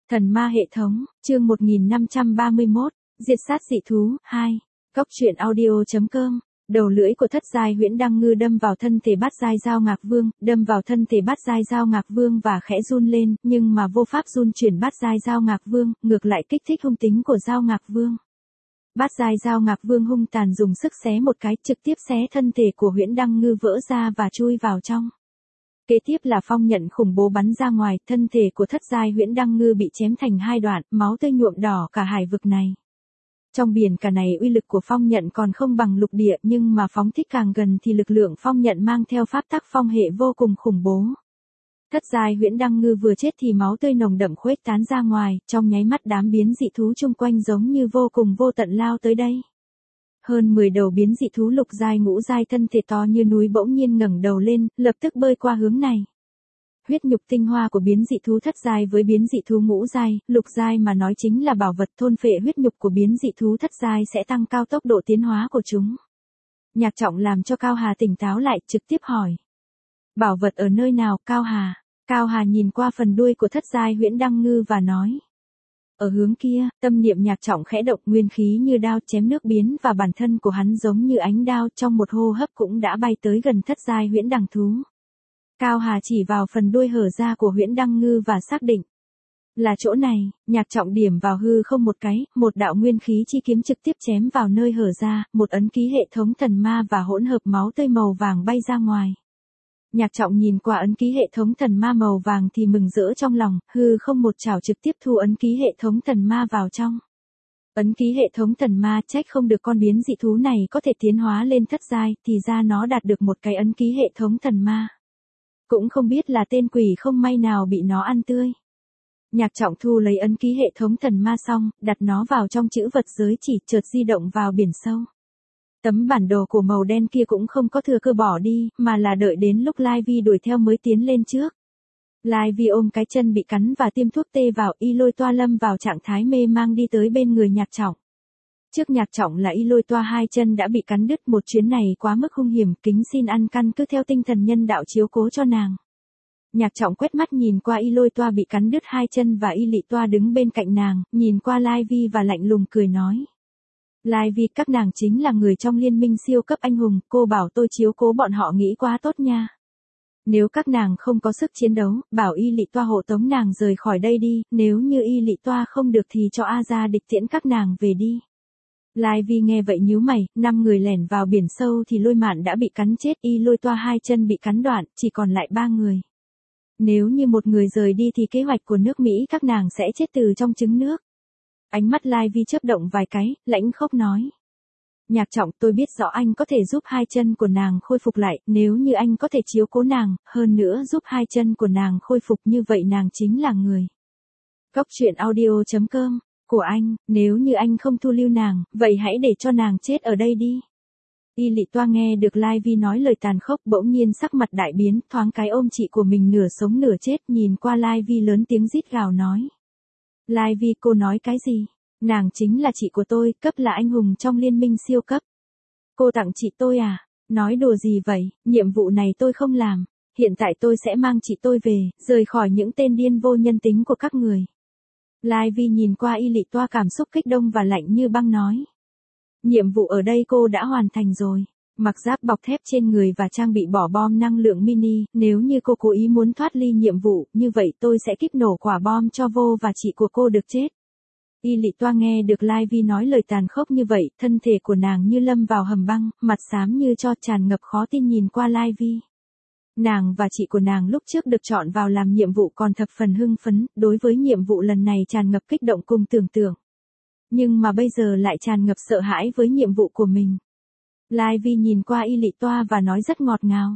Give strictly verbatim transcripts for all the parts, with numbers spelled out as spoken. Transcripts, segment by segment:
Thần ma hệ thống, chương một nghìn năm trăm ba mươi mốt, diệt sát dị thú, hai. Cóc truyện audio.com. Đầu lưỡi của thất giai huyễn đăng ngư đâm vào thân thể bát giai Dao Ngạc Vương, đâm vào thân thể bát giai Dao Ngạc Vương và khẽ run lên, nhưng mà vô pháp run chuyển bát giai Dao Ngạc Vương, ngược lại kích thích hung tính của Dao Ngạc Vương. Bát giai Dao Ngạc Vương hung tàn dùng sức xé một cái, trực tiếp xé thân thể của huyễn đăng ngư vỡ ra và chui vào trong. Kế tiếp là phong nhận khủng bố bắn ra ngoài, thân thể của thất giai huyễn đăng ngư bị chém thành hai đoạn, máu tươi nhuộm đỏ cả hải vực này. Trong biển cả này uy lực của phong nhận còn không bằng lục địa, nhưng mà phóng thích càng gần thì lực lượng phong nhận mang theo pháp tắc phong hệ vô cùng khủng bố. Thất giai huyễn đăng ngư vừa chết thì máu tươi nồng đậm khuếch tán ra ngoài, trong nháy mắt đám biến dị thú chung quanh giống như vô cùng vô tận lao tới đây. Hơn mười đầu biến dị thú lục giai ngũ giai thân thể to như núi bỗng nhiên ngẩng đầu lên, lập tức bơi qua hướng này. Huyết nhục tinh hoa của biến dị thú thất giai với biến dị thú ngũ giai, lục giai mà nói chính là bảo vật, thôn phệ huyết nhục của biến dị thú thất giai sẽ tăng cao tốc độ tiến hóa của chúng. Nhạc Trọng làm cho Cao Hà tỉnh táo lại, trực tiếp hỏi. Bảo vật ở nơi nào, Cao Hà? Cao Hà nhìn qua phần đuôi của thất giai huyễn đăng ngư và nói. Ở hướng kia, tâm niệm Nhạc Trọng khẽ động, nguyên khí như đao chém nước biến và bản thân của hắn giống như ánh đao, trong một hô hấp cũng đã bay tới gần thất giai huyễn đằng thú. Cao Hà chỉ vào phần đuôi hở ra của huyễn đăng ngư và xác định. Là chỗ này, Nhạc Trọng điểm vào hư không một cái, một đạo nguyên khí chi kiếm trực tiếp chém vào nơi hở ra, một ấn ký hệ thống thần ma và hỗn hợp máu tươi màu vàng bay ra ngoài. Nhạc Trọng nhìn qua ấn ký hệ thống thần ma màu vàng thì mừng rỡ trong lòng, hư không một chảo trực tiếp thu ấn ký hệ thống thần ma vào trong. Ấn ký hệ thống thần ma, trách không được con biến dị thú này có thể tiến hóa lên thất giai, thì ra nó đạt được một cái ấn ký hệ thống thần ma. Cũng không biết là tên quỷ không may nào bị nó ăn tươi. Nhạc Trọng thu lấy ấn ký hệ thống thần ma xong, đặt nó vào trong chữ vật giới chỉ, chợt di động vào biển sâu. Tấm bản đồ của màu đen kia cũng không có thừa cơ bỏ đi, mà là đợi đến lúc Lai Vi đuổi theo mới tiến lên trước. Lai Vi ôm cái chân bị cắn và tiêm thuốc tê vào, y lôi toa lâm vào trạng thái mê mang đi tới bên người Nhạc Trọng. Trước Nhạc Trọng là y lôi toa hai chân đã bị cắn đứt, một chuyến này quá mức hung hiểm, kính xin ăn căn cứ theo tinh thần nhân đạo chiếu cố cho nàng. Nhạc Trọng quét mắt nhìn qua y lôi toa bị cắn đứt hai chân và y lị toa đứng bên cạnh nàng, nhìn qua Lai Vi và lạnh lùng cười nói. Lai Vi, các nàng chính là người trong liên minh siêu cấp anh hùng, cô bảo tôi chiếu cố bọn họ nghĩ quá tốt nha. Nếu các nàng không có sức chiến đấu, bảo y lị toa hộ tống nàng rời khỏi đây đi, nếu như y lị toa không được thì cho A Gia địch tiễn các nàng về đi. Lai Vi nghe vậy nhíu mày, năm người lẻn vào biển sâu thì Lôi Mạn đã bị cắn chết, y lôi toa hai chân bị cắn đoạn, chỉ còn lại ba người. Nếu như một người rời đi thì kế hoạch của nước Mỹ các nàng sẽ chết từ trong trứng nước. Ánh mắt Lai Vi chớp động vài cái, lãnh khốc nói. Nhạc Trọng, tôi biết rõ anh có thể giúp hai chân của nàng khôi phục lại, nếu như anh có thể chiếu cố nàng, hơn nữa giúp hai chân của nàng khôi phục như vậy nàng chính là người. Cóc truyện audio.com, của anh, nếu như anh không thu lưu nàng, vậy hãy để cho nàng chết ở đây đi. Y lị toa nghe được Lai Vi nói lời tàn khốc bỗng nhiên sắc mặt đại biến, thoáng cái ôm chị của mình nửa sống nửa chết, nhìn qua Lai Vi lớn tiếng rít gào nói. Lai Vi, cô nói cái gì? Nàng chính là chị của tôi, cấp là anh hùng trong liên minh siêu cấp. Cô tặng chị tôi à? Nói đùa gì vậy, nhiệm vụ này tôi không làm, hiện tại tôi sẽ mang chị tôi về, rời khỏi những tên điên vô nhân tính của các người. Lai Vi nhìn qua y lị toa cảm xúc kích động và lạnh như băng nói. Nhiệm vụ ở đây cô đã hoàn thành rồi. Mặc giáp bọc thép trên người và trang bị bỏ bom năng lượng mini, nếu như cô cố ý muốn thoát ly nhiệm vụ, như vậy tôi sẽ kíp nổ quả bom cho vô và chị của cô được chết. Y lị toa nghe được Lai Vi nói lời tàn khốc như vậy, thân thể của nàng như lâm vào hầm băng, mặt xám như cho, tràn ngập khó tin nhìn qua Lai Vi. Nàng và chị của nàng lúc trước được chọn vào làm nhiệm vụ còn thập phần hưng phấn, đối với nhiệm vụ lần này tràn ngập kích động cùng tưởng tượng. Nhưng mà bây giờ lại tràn ngập sợ hãi với nhiệm vụ của mình. Lai Vi nhìn qua y lị toa và nói rất ngọt ngào.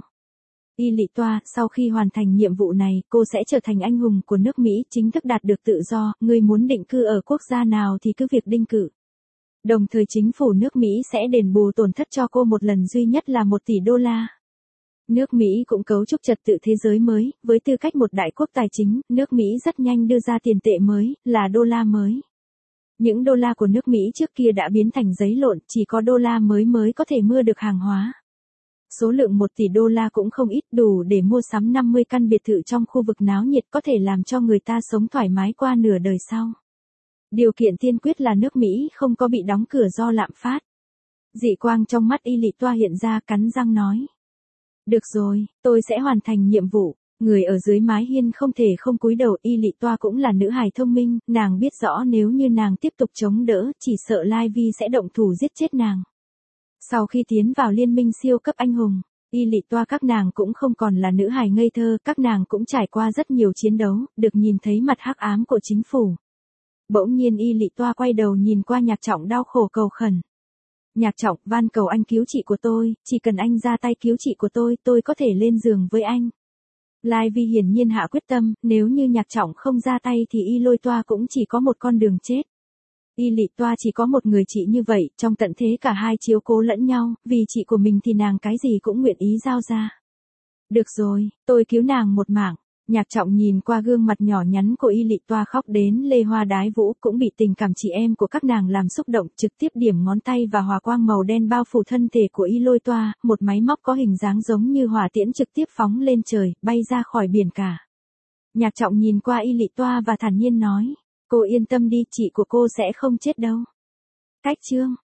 Y lị toa, sau khi hoàn thành nhiệm vụ này, cô sẽ trở thành anh hùng của nước Mỹ, chính thức đạt được tự do, người muốn định cư ở quốc gia nào thì cứ việc định cư. Đồng thời chính phủ nước Mỹ sẽ đền bù tổn thất cho cô một lần duy nhất là một tỷ đô la. Nước Mỹ cũng cấu trúc trật tự thế giới mới, với tư cách một đại quốc tài chính, nước Mỹ rất nhanh đưa ra tiền tệ mới, là đô la mới. Những đô la của nước Mỹ trước kia đã biến thành giấy lộn, chỉ có đô la mới mới có thể mua được hàng hóa. Số lượng một tỷ đô la cũng không ít, đủ để mua sắm năm mươi căn biệt thự trong khu vực náo nhiệt, có thể làm cho người ta sống thoải mái qua nửa đời sau. Điều kiện tiên quyết là nước Mỹ không có bị đóng cửa do lạm phát. Dị quang trong mắt Y Lị Toa hiện ra, cắn răng nói. Được rồi, tôi sẽ hoàn thành nhiệm vụ. Người ở dưới mái hiên không thể không cúi đầu. Y Lị Toa cũng là nữ hài thông minh, nàng biết rõ nếu như nàng tiếp tục chống đỡ, chỉ sợ Lai Vi sẽ động thủ giết chết nàng. Sau khi tiến vào liên minh siêu cấp anh hùng, Y Lị Toa các nàng cũng không còn là nữ hài ngây thơ, các nàng cũng trải qua rất nhiều chiến đấu, được nhìn thấy mặt hắc ám của chính phủ. Bỗng nhiên Y Lị Toa quay đầu nhìn qua Nhạc Trọng đau khổ cầu khẩn. Nhạc Trọng, van cầu anh cứu chị của tôi, chỉ cần anh ra tay cứu chị của tôi, tôi có thể lên giường với anh. Lai Vi hiển nhiên hạ quyết tâm, nếu như Nhạc Trọng không ra tay thì Y Lôi Toa cũng chỉ có một con đường chết. Y Lị Toa chỉ có một người chị như vậy, trong tận thế cả hai chiếu cố lẫn nhau, vì chị của mình thì nàng cái gì cũng nguyện ý giao ra. Được rồi, tôi cứu nàng một mạng. Nhạc Trọng nhìn qua gương mặt nhỏ nhắn của Y Lị Toa khóc đến lê hoa đái vũ, cũng bị tình cảm chị em của các nàng làm xúc động, trực tiếp điểm ngón tay và hỏa quang màu đen bao phủ thân thể của Y Lôi Toa, một máy móc có hình dáng giống như hỏa tiễn trực tiếp phóng lên trời, bay ra khỏi biển cả. Nhạc Trọng nhìn qua Y Lị Toa và thản nhiên nói, cô yên tâm đi, chị của cô sẽ không chết đâu. Cách chương